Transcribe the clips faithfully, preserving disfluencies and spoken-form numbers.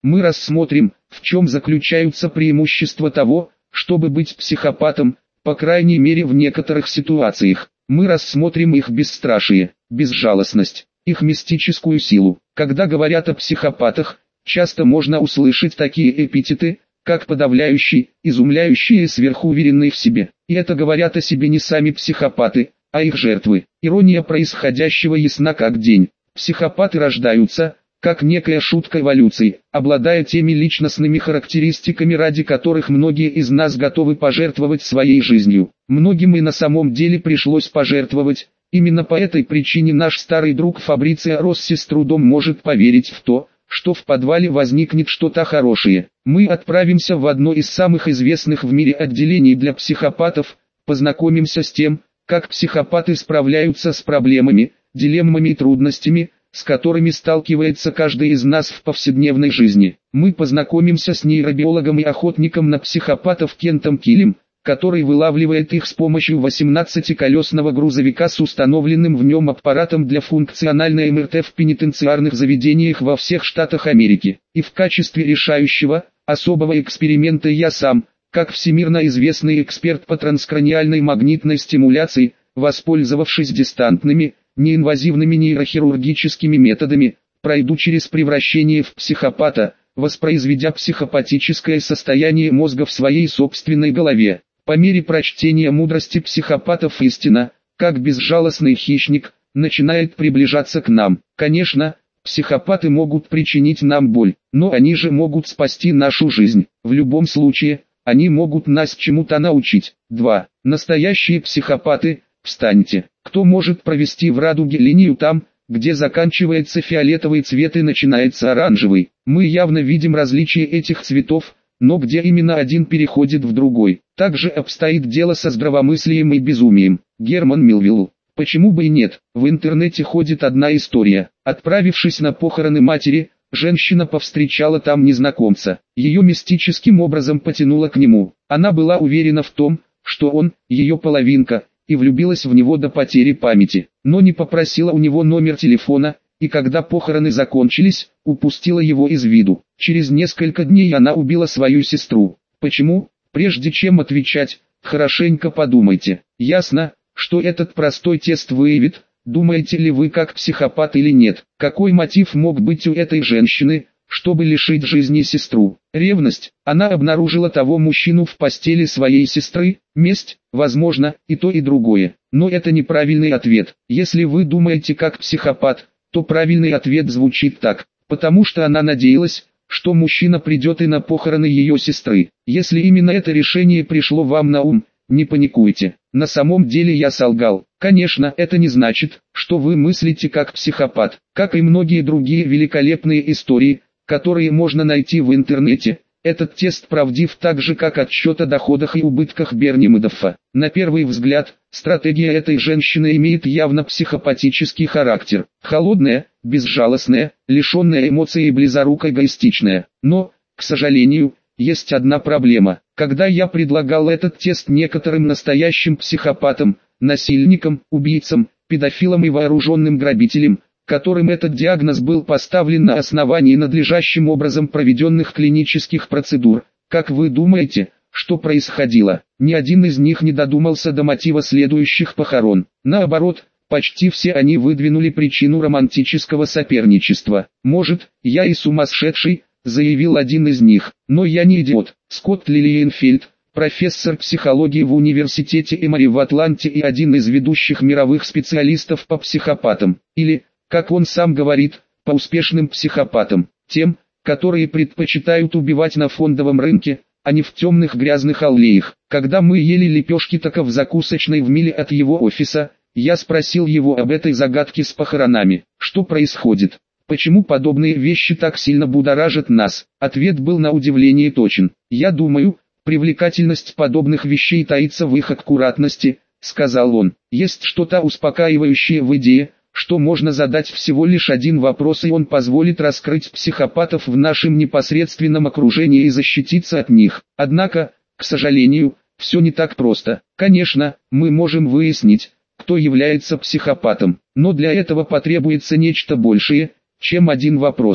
Мы рассмотрим, в чем заключаются преимущества того, чтобы быть психопатом, по крайней мере в некоторых ситуациях. Мы рассмотрим их бесстрашие, безжалостность, их мистическую силу. Когда говорят о психопатах, часто можно услышать такие эпитеты, как подавляющий, изумляющий и сверхуверенный в себе. И это говорят о себе не сами психопаты, а их жертвы. Ирония происходящего ясна как день. Психопаты рождаются, как некая шутка эволюции, обладая теми личностными характеристиками, ради которых многие из нас готовы пожертвовать своей жизнью. Многим и на самом деле пришлось пожертвовать. Именно по этой причине наш старый друг Фабрицио Росси с трудом может поверить в то, что в подвале возникнет что-то хорошее. Мы отправимся в одно из самых известных в мире отделений для психопатов, познакомимся с тем, как психопаты справляются с проблемами, дилеммами и трудностями, с которыми сталкивается каждый из нас в повседневной жизни. Мы познакомимся с нейробиологом и охотником на психопатов Кентом Килем, который вылавливает их с помощью восемнадцатиколесного грузовика с установленным в нем аппаратом для функциональной эм эр тэ в пенитенциарных заведениях во всех штатах Америки. И в качестве решающего, особого эксперимента я сам, как всемирно известный эксперт по транскраниальной магнитной стимуляции, воспользовавшись дистантными, неинвазивными нейрохирургическими методами, пройду через превращение в психопата, воспроизведя психопатическое состояние мозга в своей собственной голове. По мере прочтения мудрости психопатов истина, как безжалостный хищник, начинает приближаться к нам. Конечно, психопаты могут причинить нам боль, но они же могут спасти нашу жизнь. В любом случае, они могут нас чему-то научить. два. Настоящие психопаты, встаньте. Кто может провести в радуге линию там, где заканчивается фиолетовый цвет и начинается оранжевый? Мы явно видим различие этих цветов, но где именно один переходит в другой. Также обстоит дело со здравомыслием и безумием. Герман Мелвилл. Почему бы и нет? В интернете ходит одна история. Отправившись на похороны матери, женщина повстречала там незнакомца. Ее мистическим образом потянуло к нему. Она была уверена в том, что он, ее половинка, и влюбилась в него до потери памяти, но не попросила у него номер телефона, и когда похороны закончились, упустила его из виду. Через несколько дней она убила свою сестру. Почему? Прежде чем отвечать, хорошенько подумайте. Ясно, что этот простой тест выявит, думаете ли вы как психопат или нет. Какой мотив мог быть у этой женщины, чтобы лишить жизни сестру? Ревность. Она обнаружила того мужчину в постели своей сестры. Месть, возможно, и то и другое. Но это неправильный ответ. Если вы думаете как психопат, то правильный ответ звучит так: потому что она надеялась, что мужчина придет и на похороны ее сестры. Если именно это решение пришло вам на ум, не паникуйте. На самом деле я солгал. Конечно, это не значит, что вы мыслите как психопат. Как и многие другие великолепные истории, которые можно найти в интернете, этот тест правдив так же, как отчет о доходах и убытках Берни Мадоффа. На первый взгляд, стратегия этой женщины имеет явно психопатический характер. Холодная, безжалостная, лишенная эмоций и близоруко эгоистичная. Но, к сожалению, есть одна проблема. Когда я предлагал этот тест некоторым настоящим психопатам, насильникам, убийцам, педофилам и вооруженным грабителям, которым этот диагноз был поставлен на основании надлежащим образом проведенных клинических процедур, как вы думаете, что происходило? Ни один из них не додумался до мотива следующих похорон. Наоборот, почти все они выдвинули причину романтического соперничества. «Может, я и сумасшедший», — заявил один из них, — «но я не идиот». Скотт Лилиенфельд, профессор психологии в университете Эмори в Атланте и один из ведущих мировых специалистов по психопатам, или, как он сам говорит, по успешным психопатам, тем, которые предпочитают убивать на фондовом рынке, а не в темных грязных аллеях. Когда мы ели лепешки тако в закусочной в миле от его офиса, я спросил его об этой загадке с похоронами. Что происходит? Почему подобные вещи так сильно будоражат нас? Ответ был на удивление точен. Я думаю, привлекательность подобных вещей таится в их аккуратности, сказал он. Есть что-то успокаивающее в идее, что можно задать всего лишь один вопрос, и он позволит раскрыть психопатов в нашем непосредственном окружении и защититься от них. Однако, к сожалению, все не так просто. Конечно, мы можем выяснить, кто является психопатом, но для этого потребуется нечто большее, чем один вопрос.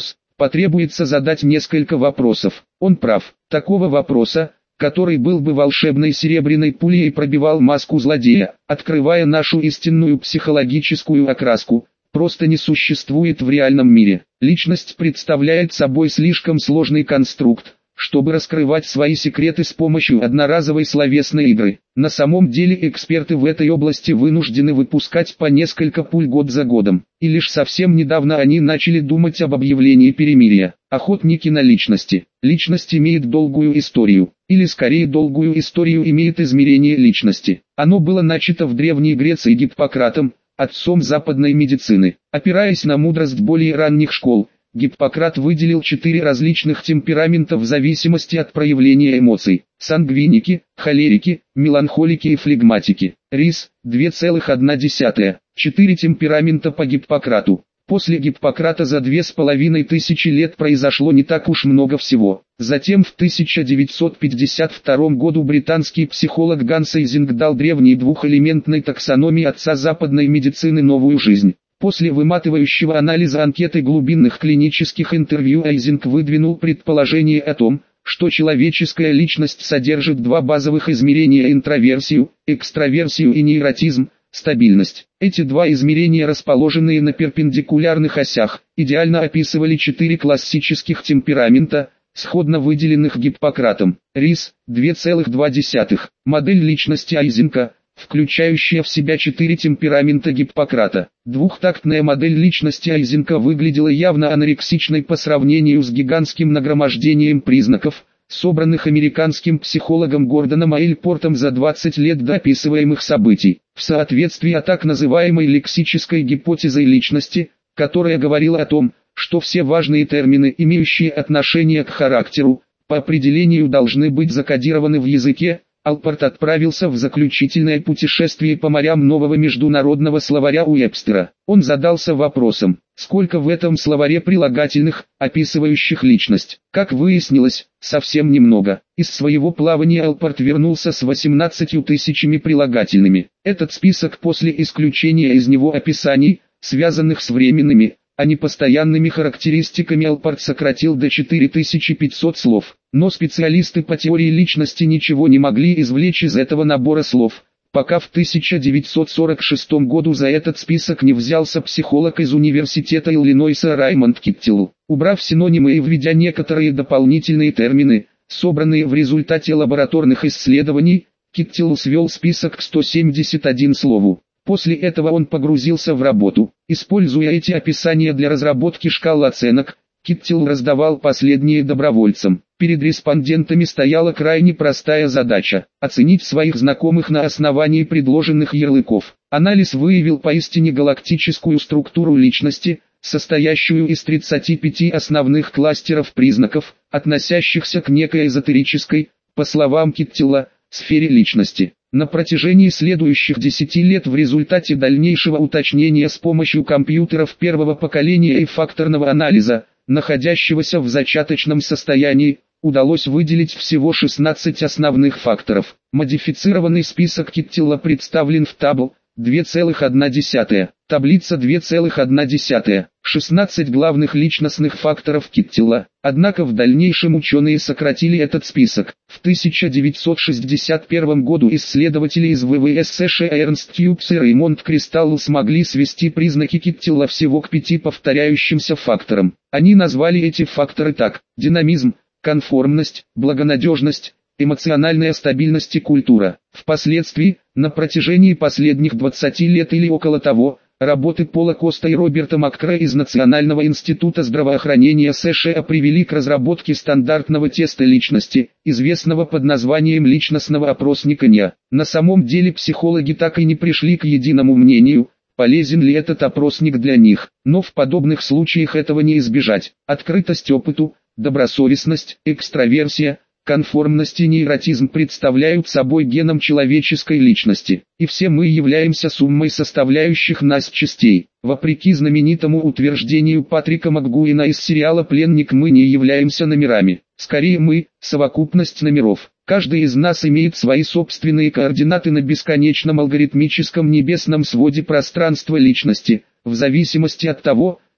потребуется задать несколько вопросов. Он прав. Такого вопроса, который был бы волшебной серебряной пулей и пробивал маску злодея, открывая нашу истинную психологическую окраску, просто не существует в реальном мире. Личность представляет собой слишком сложный конструкт, чтобы раскрывать свои секреты с помощью одноразовой словесной игры. На самом деле эксперты в этой области вынуждены выпускать по несколько пуль год за годом. И лишь совсем недавно они начали думать об объявлении перемирия. Охотники на личности. Личность имеет долгую историю, или скорее долгую историю имеет измерение личности. Оно было начато в Древней Греции Гиппократом, отцом западной медицины. Опираясь на мудрость более ранних школ, Гиппократ выделил четыре различных темперамента в зависимости от проявления эмоций: сангвиники, холерики, меланхолики и флегматики. Рис, две целых одна десятая. Четыре темперамента по Гиппократу. После Гиппократа за две с половиной тысячи лет произошло не так уж много всего. Затем в тысяча девятьсот пятьдесят втором году британский психолог Ганс Эйзинг дал древней двухэлементной таксономии отца западной медицины новую жизнь. После выматывающего анализа анкеты глубинных клинических интервью Эйзинг выдвинул предположение о том, что человеческая личность содержит два базовых измерения: интроверсию, экстраверсию и нейротизм, стабильность. Эти два измерения, расположенные на перпендикулярных осях, идеально описывали четыре классических темперамента, сходно выделенных Гиппократом. Рис, две целых две десятых. Модель личности Эйзинга, включающая в себя четыре темперамента Гиппократа. Двухтактная модель личности Эйзинга выглядела явно анорексичной по сравнению с гигантским нагромождением признаков, собранных американским психологом Гордоном Эйльпортом за двадцать лет до описываемых событий. В соответствии с так называемой лексической гипотезой личности, которая говорила о том, что все важные термины, имеющие отношение к характеру, по определению должны быть закодированы в языке, Алпорт отправился в заключительное путешествие по морям нового международного словаря Уэбстера. Он задался вопросом, сколько в этом словаре прилагательных, описывающих личность. Как выяснилось, совсем немного. Из своего плавания Алпорт вернулся с восемнадцатью тысячами прилагательными. Этот список после исключения из него описаний, связанных с временными, а не постоянными характеристиками, Алпорт сократил до четыре тысячи пятисот слов. Но специалисты по теории личности ничего не могли извлечь из этого набора слов, пока в тысяча девятьсот сорок шестом году за этот список не взялся психолог из университета Иллинойса Раймонд Киттелл. Убрав синонимы и введя некоторые дополнительные термины, собранные в результате лабораторных исследований, Киттелл свел список к ста семидесяти одному слову. После этого он погрузился в работу. Используя эти описания для разработки шкал оценок, Киттелл раздавал последние добровольцам. Перед респондентами стояла крайне простая задача – оценить своих знакомых на основании предложенных ярлыков. Анализ выявил поистине галактическую структуру личности, состоящую из тридцати пяти основных кластеров признаков, относящихся к некой эзотерической, по словам Киттелла, сфере личности. На протяжении следующих десяти лет в результате дальнейшего уточнения с помощью компьютеров первого поколения и факторного анализа, находящегося в зачаточном состоянии, удалось выделить всего шестнадцать основных факторов. Модифицированный список Киттелла представлен в табло две целых одна десятая. Таблица две целых одна десятая. шестнадцать главных личностных факторов Киттелла. Однако в дальнейшем ученые сократили этот список. В тысяча девятьсот шестьдесят первом году исследователи из ВВС США Эрнст Тьюбс и Реймонд Кристалл смогли свести признаки Киттелла всего к пяти повторяющимся факторам. Они назвали эти факторы так: динамизм, конформность, благонадежность, эмоциональная стабильность и культура. Впоследствии, на протяжении последних двадцати лет или около того, работы Пола Коста и Роберта Маккре из Национального института здравоохранения США привели к разработке стандартного теста личности, известного под названием личностного опросника эн и а. На самом деле психологи так и не пришли к единому мнению, полезен ли этот опросник для них, но в подобных случаях этого не избежать. Открытость опыту, добросовестность, экстраверсия, конформность и нейротизм представляют собой геном человеческой личности, и все мы являемся суммой составляющих нас частей. Вопреки знаменитому утверждению Патрика МакГуина из сериала «Пленник», мы не являемся номерами, скорее мы – совокупность номеров. Каждый из нас имеет свои собственные координаты на бесконечном алгоритмическом небесном своде пространства личности, в зависимости от того,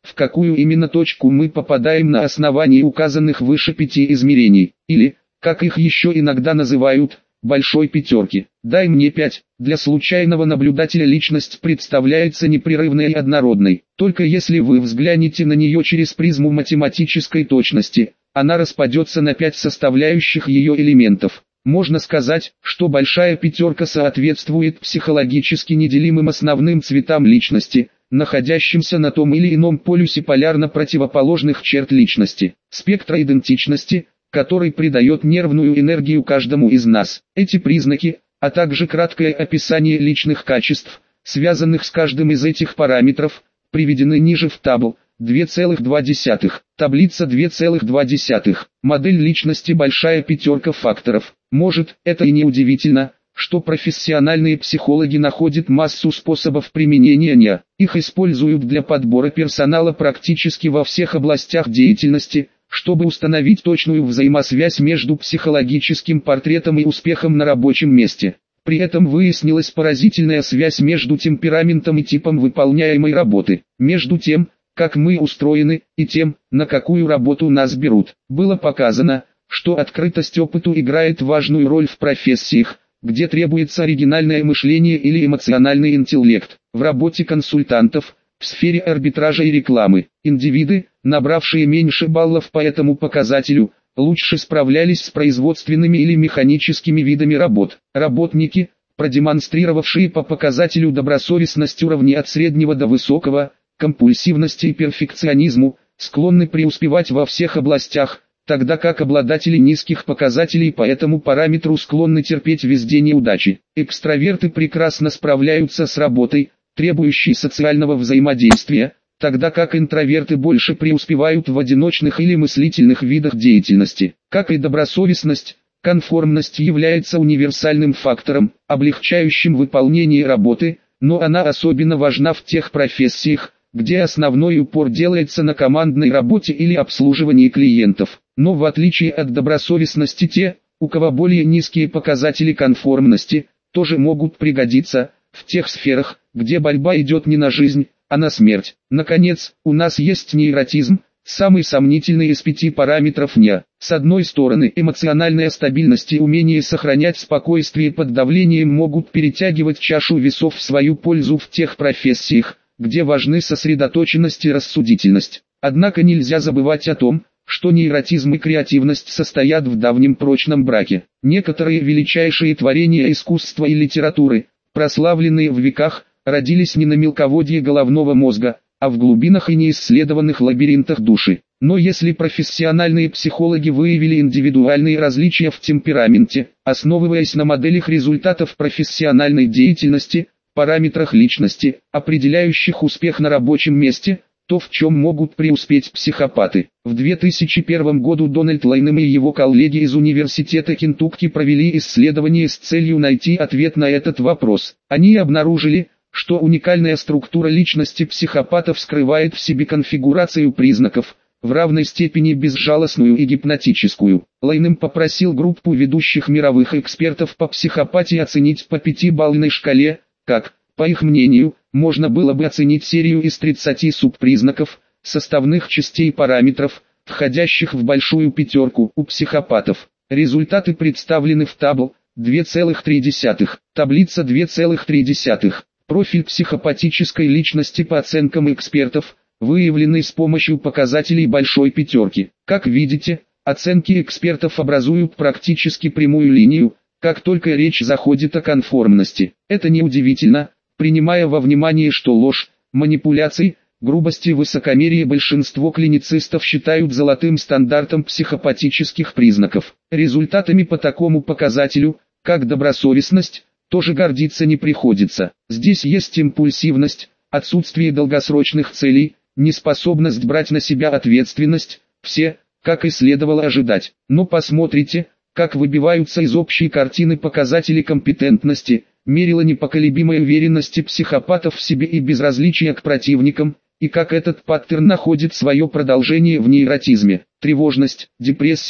в какую именно точку мы попадаем на основании указанных выше пяти измерений, или, как их еще иногда называют, большой пятерки. Дай мне пять. Для случайного наблюдателя личность представляется непрерывной и однородной. Только если вы взглянете на нее через призму математической точности, она распадется на пять составляющих ее элементов. Можно сказать, что большая пятерка соответствует психологически неделимым основным цветам личности, находящимся на том или ином полюсе полярно противоположных черт личности. Спектра идентичности, который придает нервную энергию каждому из нас. Эти признаки, а также краткое описание личных качеств, связанных с каждым из этих параметров, приведены ниже в табл. два целых два десятых. Таблица два целых два десятых. Модель личности большая пятерка факторов. Может, это и не удивительно, что профессиональные психологи находят массу способов применения НИА. Их используют для подбора персонала практически во всех областях деятельности, чтобы установить точную взаимосвязь между психологическим портретом и успехом на рабочем месте. При этом выяснилась поразительная связь между темпераментом и типом выполняемой работы. Между тем, как мы устроены, и тем, на какую работу нас берут. Было показано, что открытость опыту играет важную роль в профессиях, где требуется оригинальное мышление или эмоциональный интеллект. В работе консультантов, в сфере арбитража и рекламы, индивиды, набравшие меньше баллов по этому показателю, лучше справлялись с производственными или механическими видами работ. Работники, продемонстрировавшие по показателю добросовестность уровня от среднего до высокого, компульсивности и перфекционизму, склонны преуспевать во всех областях, тогда как обладатели низких показателей по этому параметру склонны терпеть везде неудачи. Экстраверты прекрасно справляются с работой, требующей социального взаимодействия, тогда как интроверты больше преуспевают в одиночных или мыслительных видах деятельности. Как и добросовестность, конформность является универсальным фактором, облегчающим выполнение работы, но она особенно важна в тех профессиях, где основной упор делается на командной работе или обслуживании клиентов. Но в отличие от добросовестности те, у кого более низкие показатели конформности, тоже могут пригодиться в тех сферах, где борьба идет не на жизнь, а на смерть. Наконец, у нас есть нейротизм, самый сомнительный из пяти параметров НИА. С одной стороны, эмоциональная стабильность и умение сохранять спокойствие под давлением могут перетягивать чашу весов в свою пользу в тех профессиях, где важны сосредоточенность и рассудительность. Однако нельзя забывать о том, что нейротизм и креативность состоят в давнем прочном браке. Некоторые величайшие творения искусства и литературы, прославленные в веках, родились не на мелководье головного мозга, а в глубинах и неисследованных лабиринтах души. Но если профессиональные психологи выявили индивидуальные различия в темпераменте, основываясь на моделях результатов профессиональной деятельности, параметрах личности, определяющих успех на рабочем месте, то в чем могут преуспеть психопаты. В две тысячи первом году Дональд Лайнем и его коллеги из Университета Кентукки провели исследование с целью найти ответ на этот вопрос. Они обнаружили, что уникальная структура личности психопатов скрывает в себе конфигурацию признаков, в равной степени безжалостную и гипнотическую. Лайнем попросил группу ведущих мировых экспертов по психопатии оценить по пятибалльной шкале, как, по их мнению, можно было бы оценить серию из тридцати субпризнаков, составных частей параметров, входящих в большую пятерку у психопатов. Результаты представлены в табл. два целых три десятых. Таблица два целых три десятых. Профиль психопатической личности по оценкам экспертов, выявленный с помощью показателей большой пятерки. Как видите, оценки экспертов образуют практически прямую линию, как только речь заходит о конформности. Это неудивительно, принимая во внимание, что ложь, манипуляции, грубость и высокомерие большинство клиницистов считают золотым стандартом психопатических признаков. Результатами по такому показателю, как добросовестность, тоже гордиться не приходится. Здесь есть импульсивность, отсутствие долгосрочных целей, неспособность брать на себя ответственность, все, как и следовало ожидать. Но посмотрите, как выбиваются из общей картины показатели компетентности, мерила непоколебимой уверенности психопатов в себе и безразличия к противникам, и как этот паттерн находит свое продолжение в нейротизме. Тревожность, депрессия,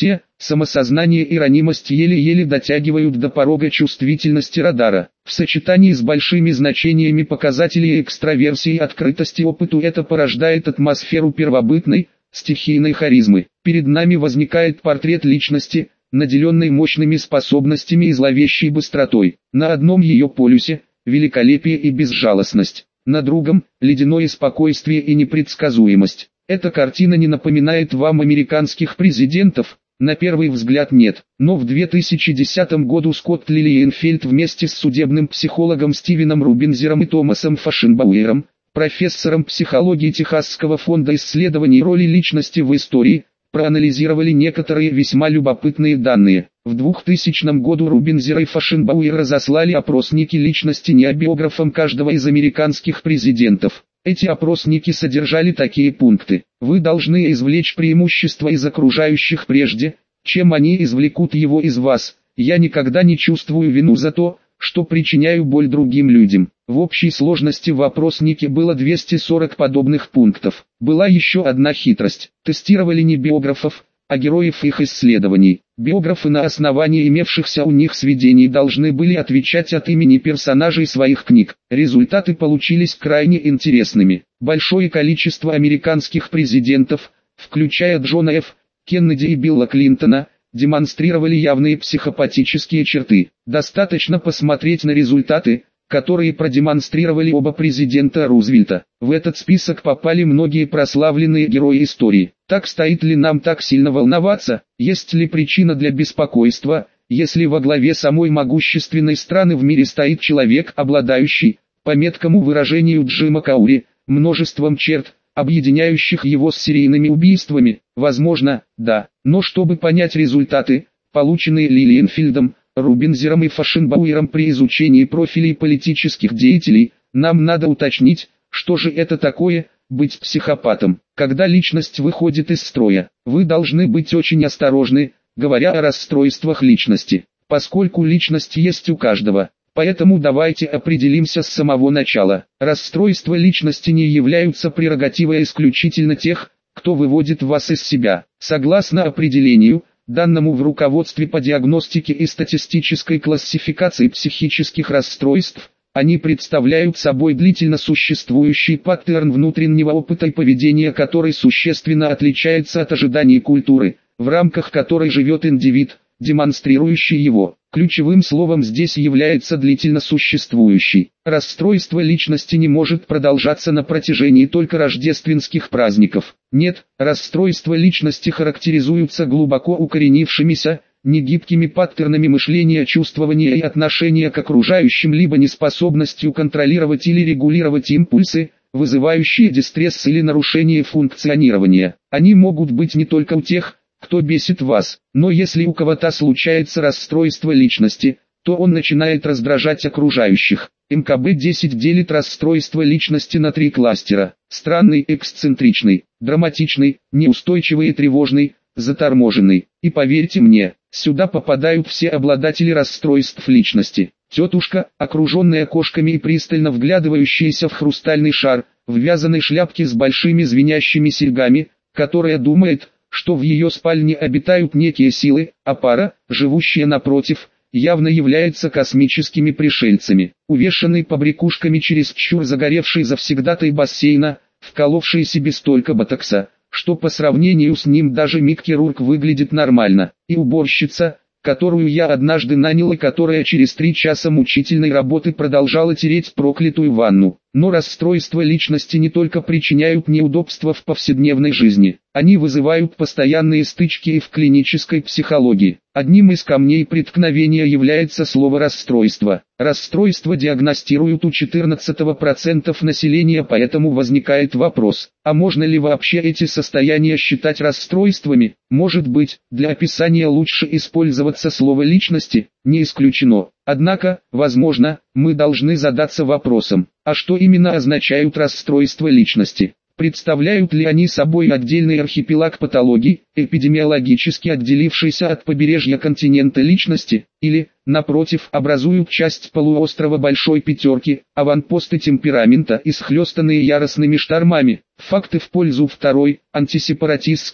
Самосознание и ранимость еле-еле дотягивают до порога чувствительности радара. В сочетании с большими значениями показателей экстраверсии и открытости опыту это порождает атмосферу первобытной, стихийной харизмы. Перед нами возникает портрет личности, наделенной мощными способностями и зловещей быстротой. На одном ее полюсе – великолепие и безжалостность, на другом – ледяное спокойствие и непредсказуемость. Эта картина не напоминает вам американских президентов? На первый взгляд нет, но в две тысячи десятом году Скотт Лилиенфельд вместе с судебным психологом Стивеном Рубинзером и Томасом Фашенбауэром, профессором психологии Техасского фонда исследований роли личности в истории, проанализировали некоторые весьма любопытные данные. В двухтысячном году Рубинзер и Фашенбауэр разослали опросники личности необиографам каждого из американских президентов. Эти опросники содержали такие пункты. Вы должны извлечь преимущество из окружающих прежде, чем они извлекут его из вас. Я никогда не чувствую вину за то, что причиняю боль другим людям. В общей сложности в опроснике было двести сорок подобных пунктов. Была еще одна хитрость. Тестировали не биографов, а героев их исследований. Биографы на основании имевшихся у них сведений должны были отвечать от имени персонажей своих книг. Результаты получились крайне интересными. Большое количество американских президентов, включая Джона Ф. Кеннеди и Билла Клинтона, демонстрировали явные психопатические черты. Достаточно посмотреть на результаты, которые продемонстрировали оба президента Рузвельта. В этот список попали многие прославленные герои истории. Так стоит ли нам так сильно волноваться, есть ли причина для беспокойства, если во главе самой могущественной страны в мире стоит человек, обладающий, по меткому выражению Джима Каури, множеством черт, объединяющих его с серийными убийствами? Возможно, да, но чтобы понять результаты, полученные Лилиенфельдом, Рубинзером и Фашенбауэром при изучении профилей политических деятелей, нам надо уточнить, что же это такое – быть психопатом. Когда личность выходит из строя, вы должны быть очень осторожны, говоря о расстройствах личности, поскольку личность есть у каждого. Поэтому давайте определимся с самого начала. Расстройства личности не являются прерогативой исключительно тех, кто выводит вас из себя. Согласно определению, данному в руководстве по диагностике и статистической классификации психических расстройств, они представляют собой длительно существующий паттерн внутреннего опыта и поведения, который существенно отличается от ожиданий культуры, в рамках которой живет индивид, демонстрирующий его. Ключевым словом здесь является длительно существующий. Расстройство личности не может продолжаться на протяжении только рождественских праздников. Нет, расстройства личности характеризуются глубоко укоренившимися, негибкими паттернами мышления, чувствования и отношения к окружающим, либо неспособностью контролировать или регулировать импульсы, вызывающие дистресс или нарушение функционирования. Они могут быть не только у тех, кто бесит вас, но если у кого-то случается расстройство личности, то он начинает раздражать окружающих. эм ка бэ десять делит расстройство личности на три кластера: странный, эксцентричный, драматичный, неустойчивый и тревожный, заторможенный. И поверьте мне, сюда попадают все обладатели расстройств личности. Тетушка, окруженная кошками и пристально вглядывающаяся в хрустальный шар, в вязаной шляпке с большими звенящими серьгами, которая думает, что в ее спальне обитают некие силы, а пара, живущая напротив, явно является космическими пришельцами. Увешанный побрякушками чересчур загоревший завсегдатай бассейна, вколовший себе столько ботокса, что по сравнению с ним даже миг-хирург выглядит нормально. И уборщица, которую я однажды нанял и которая через три часа мучительной работы продолжала тереть проклятую ванну. Но расстройства личности не только причиняют неудобства в повседневной жизни, они вызывают постоянные стычки и в клинической психологии. Одним из камней преткновения является слово «расстройство». Расстройство диагностируют у четырнадцати процентов населения, поэтому возникает вопрос, а можно ли вообще эти состояния считать расстройствами? Может быть, для описания лучше использоваться слово «личности», не исключено. Однако, возможно, мы должны задаться вопросом, а что именно означают расстройства личности? Представляют ли они собой отдельный архипелаг патологий, эпидемиологически отделившийся от побережья континента личности, или, напротив, образуют часть полуострова Большой Пятерки, аванпосты темперамента, исхлестанные яростными штормами? Факты в пользу второй, антисепаратистской,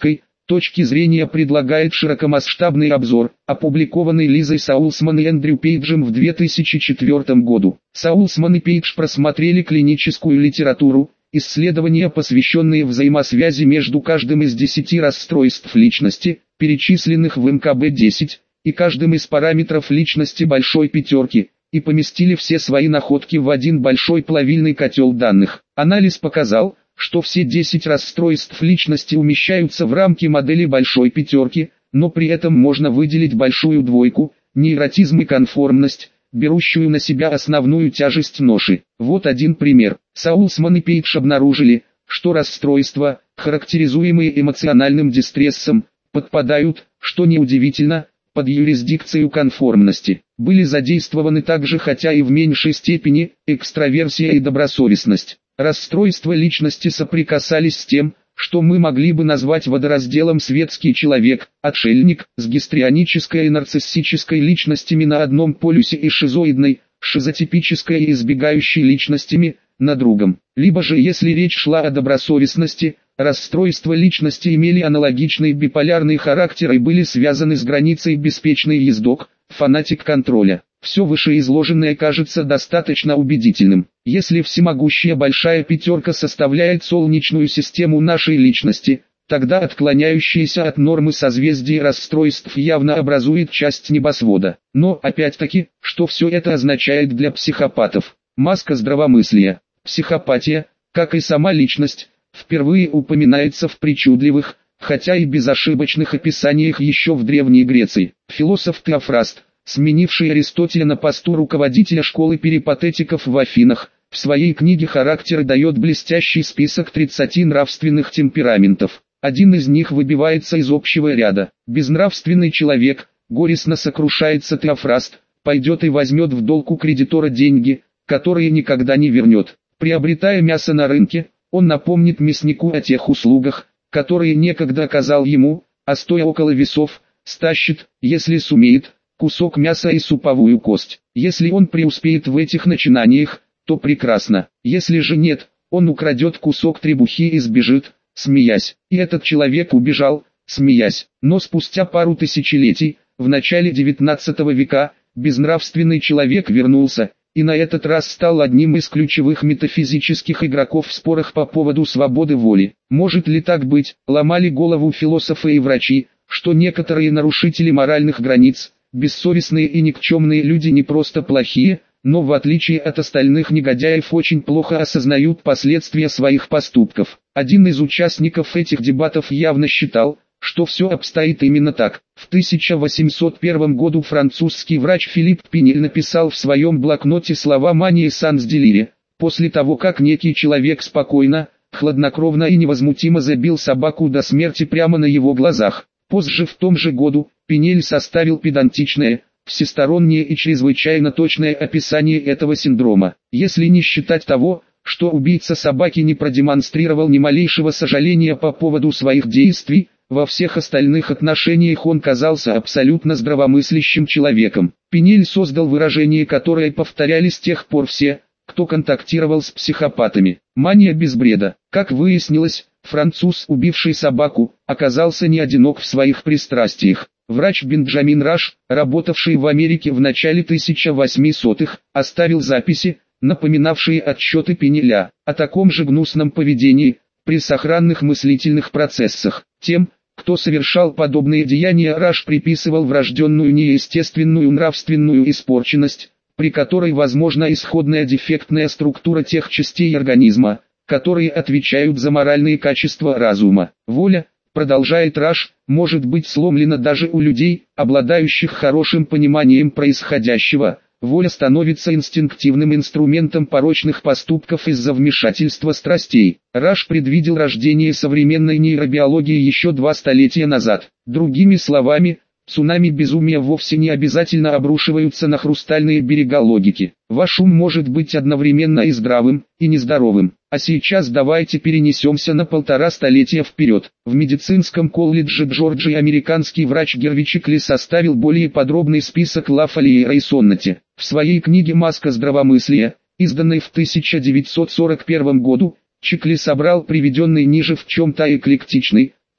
точки зрения предлагает широкомасштабный обзор, опубликованный Лизой Саулсман и Эндрю Пейджем в две тысячи четвёртом году. Саулсман и Пейдж просмотрели клиническую литературу, исследования, посвященные взаимосвязи между каждым из десяти расстройств личности, перечисленных в эм ка бэ десять, и каждым из параметров личности большой пятерки, и поместили все свои находки в один большой плавильный котел данных. Анализ показал, что все десять расстройств личности умещаются в рамки модели большой пятерки, но при этом можно выделить большую двойку, нейротизм и конформность, берущую на себя основную тяжесть ноши. Вот один пример. Саулсман и Пейдж обнаружили, что расстройства, характеризуемые эмоциональным дистрессом, подпадают, что неудивительно, под юрисдикцию конформности. Были задействованы также, хотя и в меньшей степени, экстраверсия и добросовестность. Расстройства личности соприкасались с тем, что мы могли бы назвать водоразделом светский человек, отшельник, с гистрионической и нарциссической личностями на одном полюсе и шизоидной, шизотипической и избегающей личностями, на другом. Либо же, если речь шла о добросовестности, расстройства личности имели аналогичный биполярный характер и были связаны с границей беспечный ездок, фанатик контроля. Все вышеизложенное кажется достаточно убедительным. Если всемогущая большая пятерка составляет солнечную систему нашей личности, тогда отклоняющиеся от нормы созвездие расстройств явно образует часть небосвода. Но, опять-таки, что все это означает для психопатов? Маска здравомыслия. Психопатия, как и сама личность, впервые упоминается в причудливых, хотя и безошибочных описаниях еще в Древней Греции. Философ Теофраст, сменивший Аристотеля на посту руководителя школы перипатетиков в Афинах, в своей книге «Характеры» дает блестящий список тридцати нравственных темпераментов. Один из них выбивается из общего ряда. Безнравственный человек, горестно сокрушается Теофраст, пойдет и возьмет в долг у кредитора деньги, которые никогда не вернет. Приобретая мясо на рынке, он напомнит мяснику о тех услугах, которые некогда оказал ему, а стоя около весов, стащит, если сумеет, кусок мяса и суповую кость. Если он преуспеет в этих начинаниях, то прекрасно. Если же нет, он украдет кусок требухи и сбежит, смеясь. И этот человек убежал, смеясь. Но спустя пару тысячелетий, в начале девятнадцатого века, безнравственный человек вернулся, и на этот раз стал одним из ключевых метафизических игроков в спорах по поводу свободы воли. Может ли так быть, ломали голову философы и врачи, что некоторые нарушители моральных границ, бессовестные и никчемные люди не просто плохие, но в отличие от остальных негодяев очень плохо осознают последствия своих поступков. Один из участников этих дебатов явно считал, что все обстоит именно так. В тысяча восемьсот первом году французский врач Филипп Пинель написал в своем блокноте слова «мания санс делире», после того как некий человек спокойно, хладнокровно и невозмутимо забил собаку до смерти прямо на его глазах. Позже в том же году, Пинель составил педантичное, всестороннее и чрезвычайно точное описание этого синдрома. Если не считать того, что убийца собаки не продемонстрировал ни малейшего сожаления по поводу своих действий, во всех остальных отношениях он казался абсолютно здравомыслящим человеком. Пинель создал выражение, которое повторяли с тех пор все, кто контактировал с психопатами. Мания без бреда. Как выяснилось, француз, убивший собаку, оказался не одинок в своих пристрастиях. Врач Бенджамин Раш, работавший в Америке в начале тысяча восьмисотых, оставил записи, напоминавшие отчеты Пинеля о таком же гнусном поведении при сохранных мыслительных процессах. Тем, кто совершал подобные деяния, Раш приписывал врожденную неестественную нравственную испорченность, при которой возможна исходная дефектная структура тех частей организма, которые отвечают за моральные качества разума. Воля, продолжает Раш, может быть сломлена даже у людей, обладающих хорошим пониманием происходящего. Воля становится инстинктивным инструментом порочных поступков из-за вмешательства страстей. Раш предвидел рождение современной нейробиологии еще два столетия назад. Другими словами, цунами безумия вовсе не обязательно обрушиваются на хрустальные берега логики. Ваш ум может быть одновременно и здравым, и нездоровым. А сейчас давайте перенесемся на полтора столетия вперед. В медицинском колледже Джорджии американский врач Герви Чикли составил более подробный список Лафалиера и Соннати. В своей книге «Маска здравомыслия», изданной в тысяча девятьсот сорок первом году, Чикли собрал приведенный ниже в чем-то эклектичный,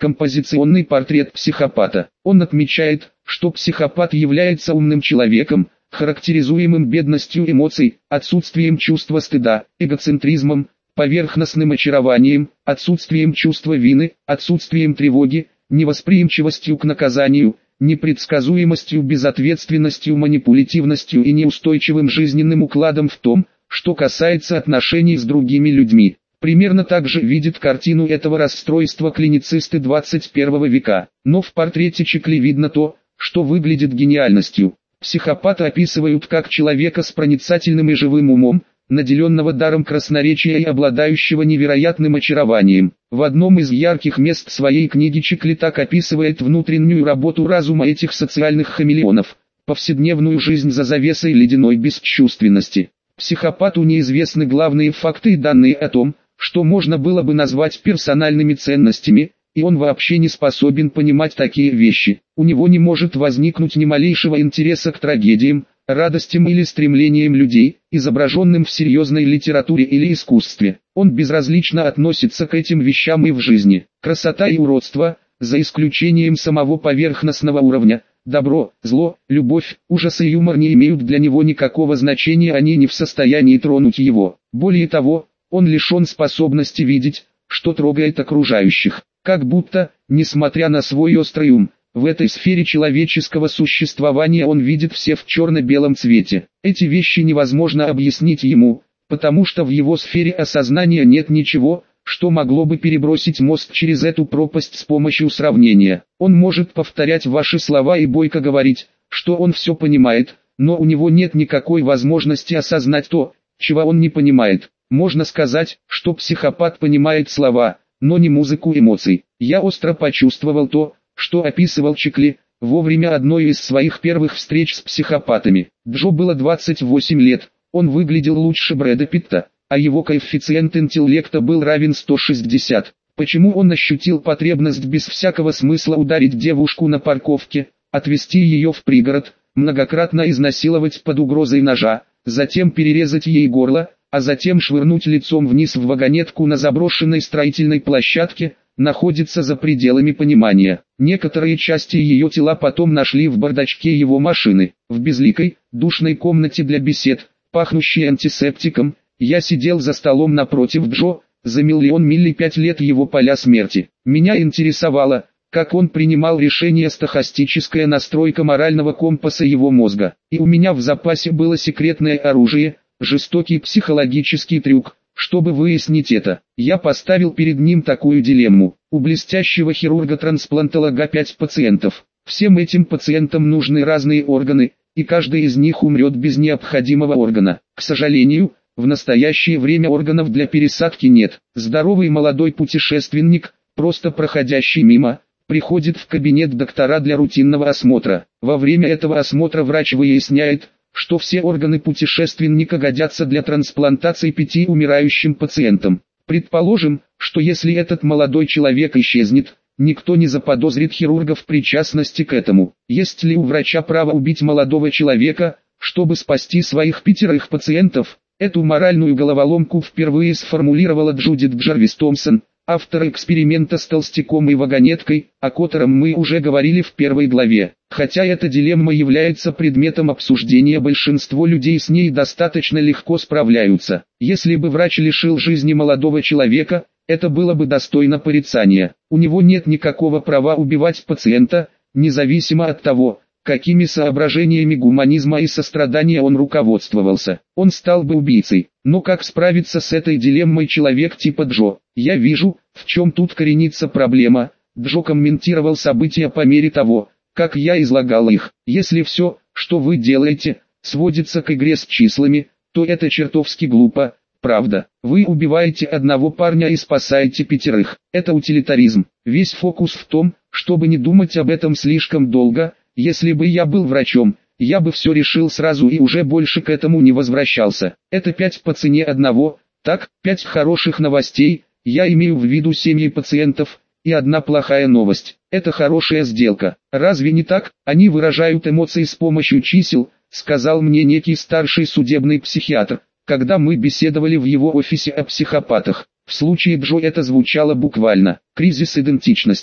Композиционный портрет психопата. Он отмечает, что психопат является умным человеком, характеризуемым бедностью эмоций, отсутствием чувства стыда, эгоцентризмом, поверхностным очарованием, отсутствием чувства вины, отсутствием тревоги, невосприимчивостью к наказанию, непредсказуемостью, безответственностью, манипулятивностью и неустойчивым жизненным укладом в том, что касается отношений с другими людьми. Примерно так же видит картину этого расстройства клиницисты двадцать первого века. Но в портрете Чикли видно то, что выглядит гениальностью. Психопата описывают как человека с проницательным и живым умом, наделенного даром красноречия и обладающего невероятным очарованием. В одном из ярких мест своей книги Чикли так описывает внутреннюю работу разума этих социальных хамелеонов, повседневную жизнь за завесой ледяной бесчувственности. Психопату неизвестны главные факты и данные о том, что можно было бы назвать персональными ценностями, и он вообще не способен понимать такие вещи. У него не может возникнуть ни малейшего интереса к трагедиям, радостям или стремлениям людей, изображенным в серьезной литературе или искусстве. Он безразлично относится к этим вещам и в жизни. Красота и уродство, за исключением самого поверхностного уровня, добро, зло, любовь, ужас и юмор не имеют для него никакого значения, они не в состоянии тронуть его. Более того, он лишен способности видеть, что трогает окружающих. Как будто, несмотря на свой острый ум, в этой сфере человеческого существования он видит все в черно-белом цвете. Эти вещи невозможно объяснить ему, потому что в его сфере осознания нет ничего, что могло бы перебросить мост через эту пропасть с помощью сравнения. Он может повторять ваши слова и бойко говорить, что он все понимает, но у него нет никакой возможности осознать то, чего он не понимает. Можно сказать, что психопат понимает слова, но не музыку эмоций. Я остро почувствовал то, что описывал Чикли, во время одной из своих первых встреч с психопатами. Джо было двадцать восемь лет, он выглядел лучше Брэда Питта, а его коэффициент интеллекта был равен сто шестьдесят. Почему он ощутил потребность без всякого смысла ударить девушку на парковке, отвезти ее в пригород, многократно изнасиловать под угрозой ножа, затем перерезать ей горло, а затем швырнуть лицом вниз в вагонетку на заброшенной строительной площадке, находится за пределами понимания. Некоторые части ее тела потом нашли в бардачке его машины. В безликой, душной комнате для бесед, пахнущей антисептиком, я сидел за столом напротив Джо, за миллион миль пять лет его поля смерти. Меня интересовало, как он принимал решение, стохастическая настройка морального компаса его мозга. И у меня в запасе было секретное оружие, жестокий психологический трюк. Чтобы выяснить это, я поставил перед ним такую дилемму. У блестящего хирурга-трансплантолога пять пациентов. Всем этим пациентам нужны разные органы, и каждый из них умрет без необходимого органа. К сожалению, в настоящее время органов для пересадки нет. Здоровый молодой путешественник, просто проходящий мимо, приходит в кабинет доктора для рутинного осмотра. Во время этого осмотра врач выясняет, что все органы путешественника годятся для трансплантации пяти умирающим пациентам. Предположим, что если этот молодой человек исчезнет, никто не заподозрит хирурга в причастности к этому. Есть ли у врача право убить молодого человека, чтобы спасти своих пятерых пациентов? Эту моральную головоломку впервые сформулировала Джудит Джарвис Томпсон, автор эксперимента с толстяком и вагонеткой, о котором мы уже говорили в первой главе. Хотя эта дилемма является предметом обсуждения, большинство людей с ней достаточно легко справляются. Если бы врач лишил жизни молодого человека, это было бы достойно порицания. У него нет никакого права убивать пациента, независимо от того, какими соображениями гуманизма и сострадания он руководствовался. Он стал бы убийцей. Но как справиться с этой дилеммой человек типа Джо? Я вижу, в чем тут коренится проблема. Джо комментировал события по мере того, как я излагал их. Если все, что вы делаете, сводится к игре с числами, то это чертовски глупо, правда. Вы убиваете одного парня и спасаете пятерых. Это утилитаризм. Весь фокус в том, чтобы не думать об этом слишком долго. Если бы я был врачом, я бы все решил сразу и уже больше к этому не возвращался. Это пять по цене одного, так, пять хороших новостей, я имею в виду семьи пациентов, и одна плохая новость. Это хорошая сделка. Разве не так? Они выражают эмоции с помощью чисел, сказал мне некий старший судебный психиатр, когда мы беседовали в его офисе о психопатах. В случае Джо это звучало буквально. Кризис идентичности.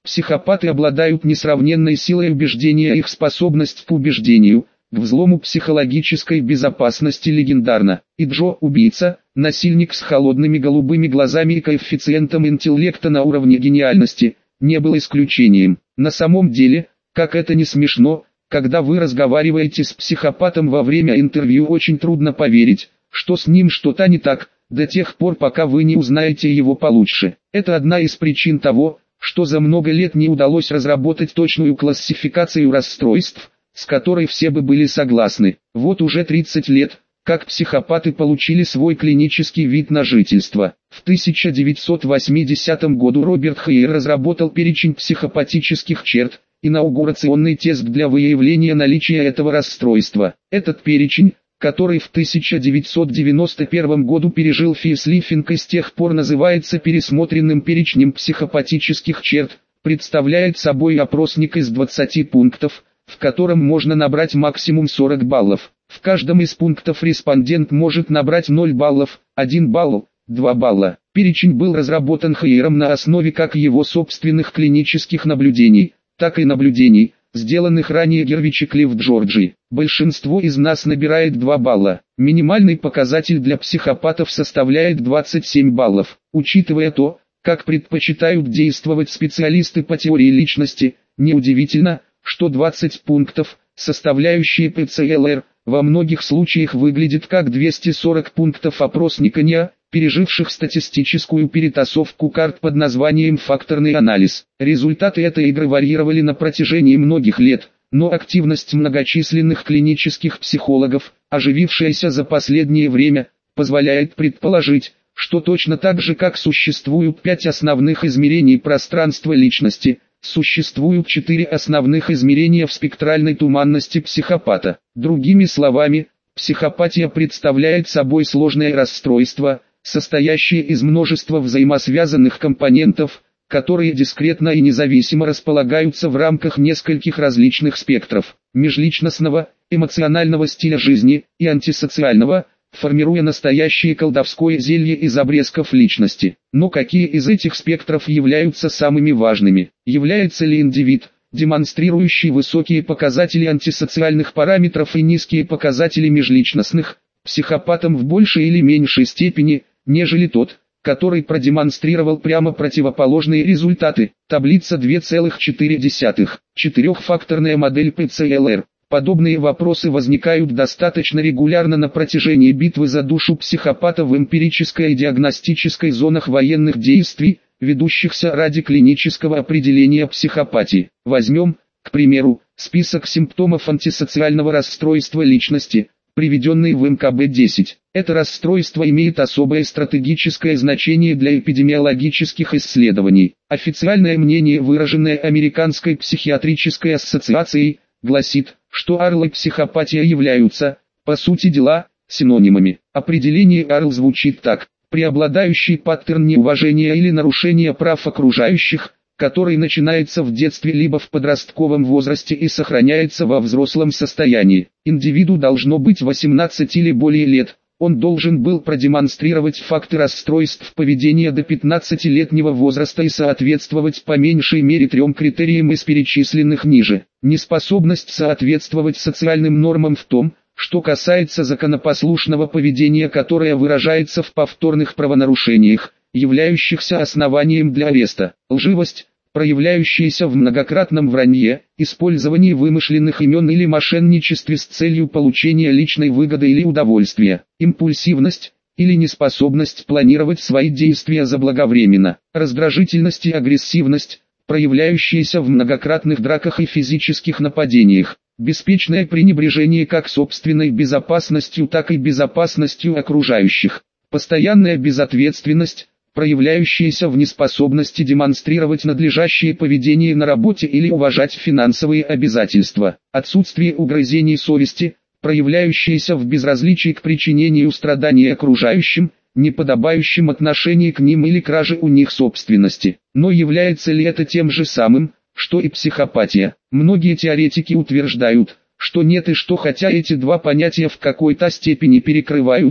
Психопаты обладают несравненной силой убеждения, их способность к убеждению, к взлому психологической безопасности легендарна. И Джо, убийца, насильник с холодными голубыми глазами и коэффициентом интеллекта на уровне гениальности, не был исключением. На самом деле, как это не смешно, когда вы разговариваете с психопатом во время интервью, очень трудно поверить, что с ним что-то не так, до тех пор, пока вы не узнаете его получше. Это одна из причин того, что за много лет не удалось разработать точную классификацию расстройств, с которой все бы были согласны. Вот уже тридцать лет, как психопаты получили свой клинический вид на жительство. В тысяча девятьсот восьмидесятом году Роберт Хейер разработал перечень психопатических черт, инаугурационный тест для выявления наличия этого расстройства. Этот перечень, который в тысяча девятьсот девяносто первом году пережил фейслифтинг и с тех пор называется пересмотренным перечнем психопатических черт, представляет собой опросник из двадцати пунктов, в котором можно набрать максимум сорок баллов. В каждом из пунктов респондент может набрать ноль баллов, один балл, два балла. Перечень был разработан Хейером на основе как его собственных клинических наблюдений, так и наблюдений, сделанных ранее Гервичекли в Джорджии. Большинство из нас набирает два балла. Минимальный показатель для психопатов составляет двадцать семь баллов. Учитывая то, как предпочитают действовать специалисты по теории личности, неудивительно, что двадцать пунктов, составляющие пэ цэ эл эр, во многих случаях выглядит как двести сорок пунктов опросника НИА, переживших статистическую перетасовку карт под названием «факторный анализ». Результаты этой игры варьировали на протяжении многих лет, но активность многочисленных клинических психологов, оживившаяся за последнее время, позволяет предположить, что точно так же как существуют пять основных измерений пространства личности, существуют четыре основных измерения в спектральной туманности психопата. Другими словами, психопатия представляет собой сложное расстройство, состоящее из множества взаимосвязанных компонентов, которые дискретно и независимо располагаются в рамках нескольких различных спектров – межличностного, эмоционального стиля жизни и антисоциального, формируя настоящее колдовское зелье из обрезков личности. Но какие из этих спектров являются самыми важными? Является ли индивид, демонстрирующий высокие показатели антисоциальных параметров и низкие показатели межличностных, психопатом в большей или меньшей степени, нежели тот, который продемонстрировал прямо противоположные результаты? Таблица два целых четыре десятых. Четырехфакторная модель пэ цэ эл эр. Подобные вопросы возникают достаточно регулярно на протяжении битвы за душу психопата в эмпирической и диагностической зонах военных действий, ведущихся ради клинического определения психопатии. Возьмем, к примеру, список симптомов антисоциального расстройства личности, приведенный в эм ка бэ десять. Это расстройство имеет особое стратегическое значение для эпидемиологических исследований. Официальное мнение, выраженное Американской психиатрической ассоциацией, гласит, что ар эл и психопатия являются, по сути дела, синонимами. Определение ар эл звучит так: преобладающий паттерн неуважения или нарушения прав окружающих, который начинается в детстве либо в подростковом возрасте и сохраняется во взрослом состоянии. Индивиду должно быть восемнадцать или более лет. Он должен был продемонстрировать факты расстройств поведения до пятнадцатилетнего возраста и соответствовать по меньшей мере трем критериям из перечисленных ниже. Неспособность соответствовать социальным нормам в том, что касается законопослушного поведения, которое выражается в повторных правонарушениях, являющихся основанием для ареста. Лживость, проявляющаяся в многократном вранье, использовании вымышленных имен или мошенничестве с целью получения личной выгоды или удовольствия. Импульсивность, или неспособность планировать свои действия заблаговременно. Раздражительность и агрессивность, проявляющиеся в многократных драках и физических нападениях. Беспечное пренебрежение как собственной безопасностью, так и безопасностью окружающих. Постоянная безответственность, проявляющаяся в неспособности демонстрировать надлежащее поведение на работе или уважать финансовые обязательства. Отсутствие угрызений совести, проявляющееся в безразличии к причинению страданий окружающим, неподобающем отношении к ним или краже у них собственности. Но является ли это тем же самым, что и психопатия? Многие теоретики утверждают, что нет и что хотя эти два понятия в какой-то степени перекрываются,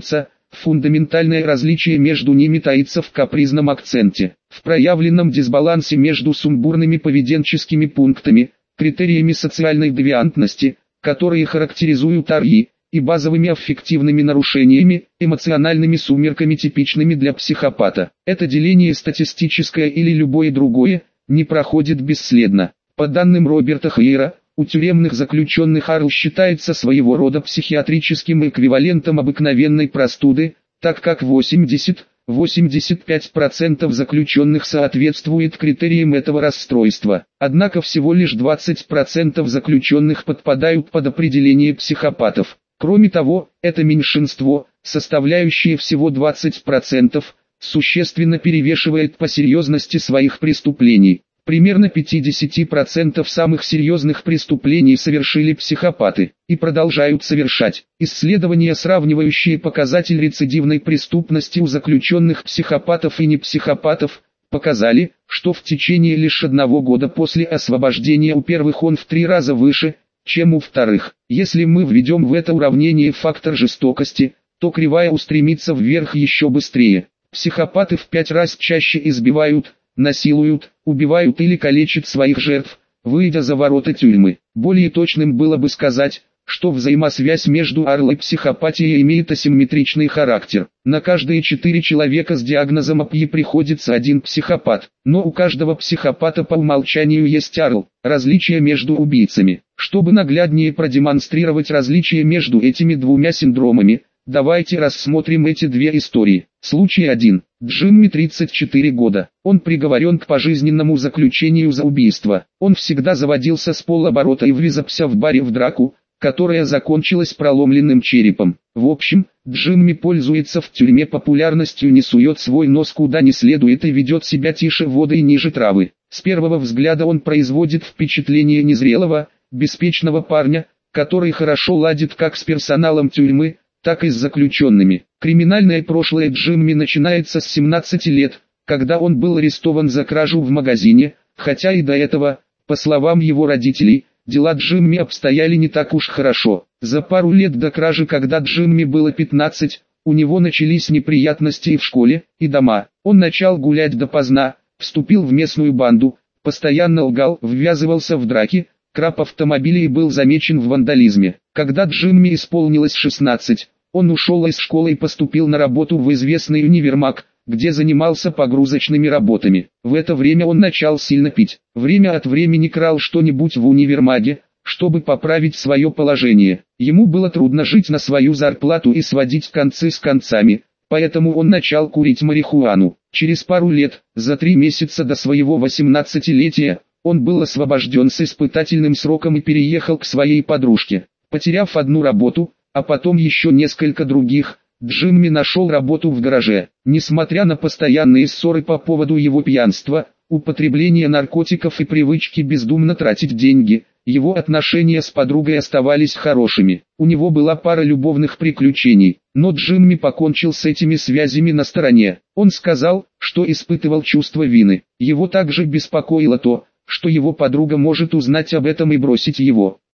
фундаментальное различие между ними таится в капризном акценте, в проявленном дисбалансе между сумбурными поведенческими пунктами, критериями социальной девиантности, которые характеризуют ар и, и базовыми аффективными нарушениями, эмоциональными сумерками, типичными для психопата. Это деление статистическое или любое другое, не проходит бесследно. По данным Роберта Хейера, у тюремных заключенных ар считается своего рода психиатрическим эквивалентом обыкновенной простуды, так как восемьдесят — восемьдесят пять процентов заключенных соответствует критериям этого расстройства. Однако всего лишь двадцать процентов заключенных подпадают под определение психопатов. Кроме того, это меньшинство, составляющее всего двадцать процентов, существенно перевешивает по серьезности своих преступлений. Примерно пятьдесят процентов самых серьезных преступлений совершили психопаты и продолжают совершать. Исследования, сравнивающие показатель рецидивной преступности у заключенных психопатов и непсихопатов, показали, что в течение лишь одного года после освобождения у первых он в три раза выше, чем у вторых. Если мы введем в это уравнение фактор жестокости, то кривая устремится вверх еще быстрее. Психопаты в пять раз чаще избивают, насилуют, убивают или калечат своих жертв, выйдя за ворота тюрьмы. Более точным было бы сказать, что взаимосвязь между ар и психопатией имеет асимметричный характер. На каждые четыре человека с диагнозом эй пи и приходится один психопат, но у каждого психопата по умолчанию есть ар. Различия между убийцами. Чтобы нагляднее продемонстрировать различия между этими двумя синдромами, давайте рассмотрим эти две истории. Случай один. Джимми, тридцать четыре года. Он приговорен к пожизненному заключению за убийство. Он всегда заводился с полоборота и ввязался в баре в драку, которая закончилась проломленным черепом. В общем, Джимми пользуется в тюрьме популярностью, не сует свой нос куда не следует и ведет себя тише воды и ниже травы. С первого взгляда он производит впечатление незрелого, беспечного парня, который хорошо ладит как с персоналом тюрьмы, так и с заключенными. Криминальное прошлое Джимми начинается с семнадцати лет, когда он был арестован за кражу в магазине, хотя и до этого, по словам его родителей, дела Джимми обстояли не так уж хорошо. За пару лет до кражи, когда Джимми было пятнадцать, у него начались неприятности и в школе, и дома. Он начал гулять допоздна, вступил в местную банду, постоянно лгал, ввязывался в драки, крал автомобили и был замечен в вандализме. Когда Джимми исполнилось шестнадцать, он ушел из школы и поступил на работу в известный универмаг, где занимался погрузочными работами. В это время он начал сильно пить. Время от времени крал что-нибудь в универмаге, чтобы поправить свое положение. Ему было трудно жить на свою зарплату и сводить концы с концами, поэтому он начал курить марихуану. Через пару лет, за три месяца до своего восемнадцатилетия, он был освобожден с испытательным сроком и переехал к своей подружке. Потеряв одну работу, а потом еще несколько других, Джимми нашел работу в гараже. Несмотря на постоянные ссоры по поводу его пьянства, употребления наркотиков и привычки бездумно тратить деньги, его отношения с подругой оставались хорошими. У него была пара любовных приключений, но Джимми покончил с этими связями на стороне. Он сказал, что испытывал чувство вины. Его также беспокоило то, что его подруга может узнать об этом и бросить его.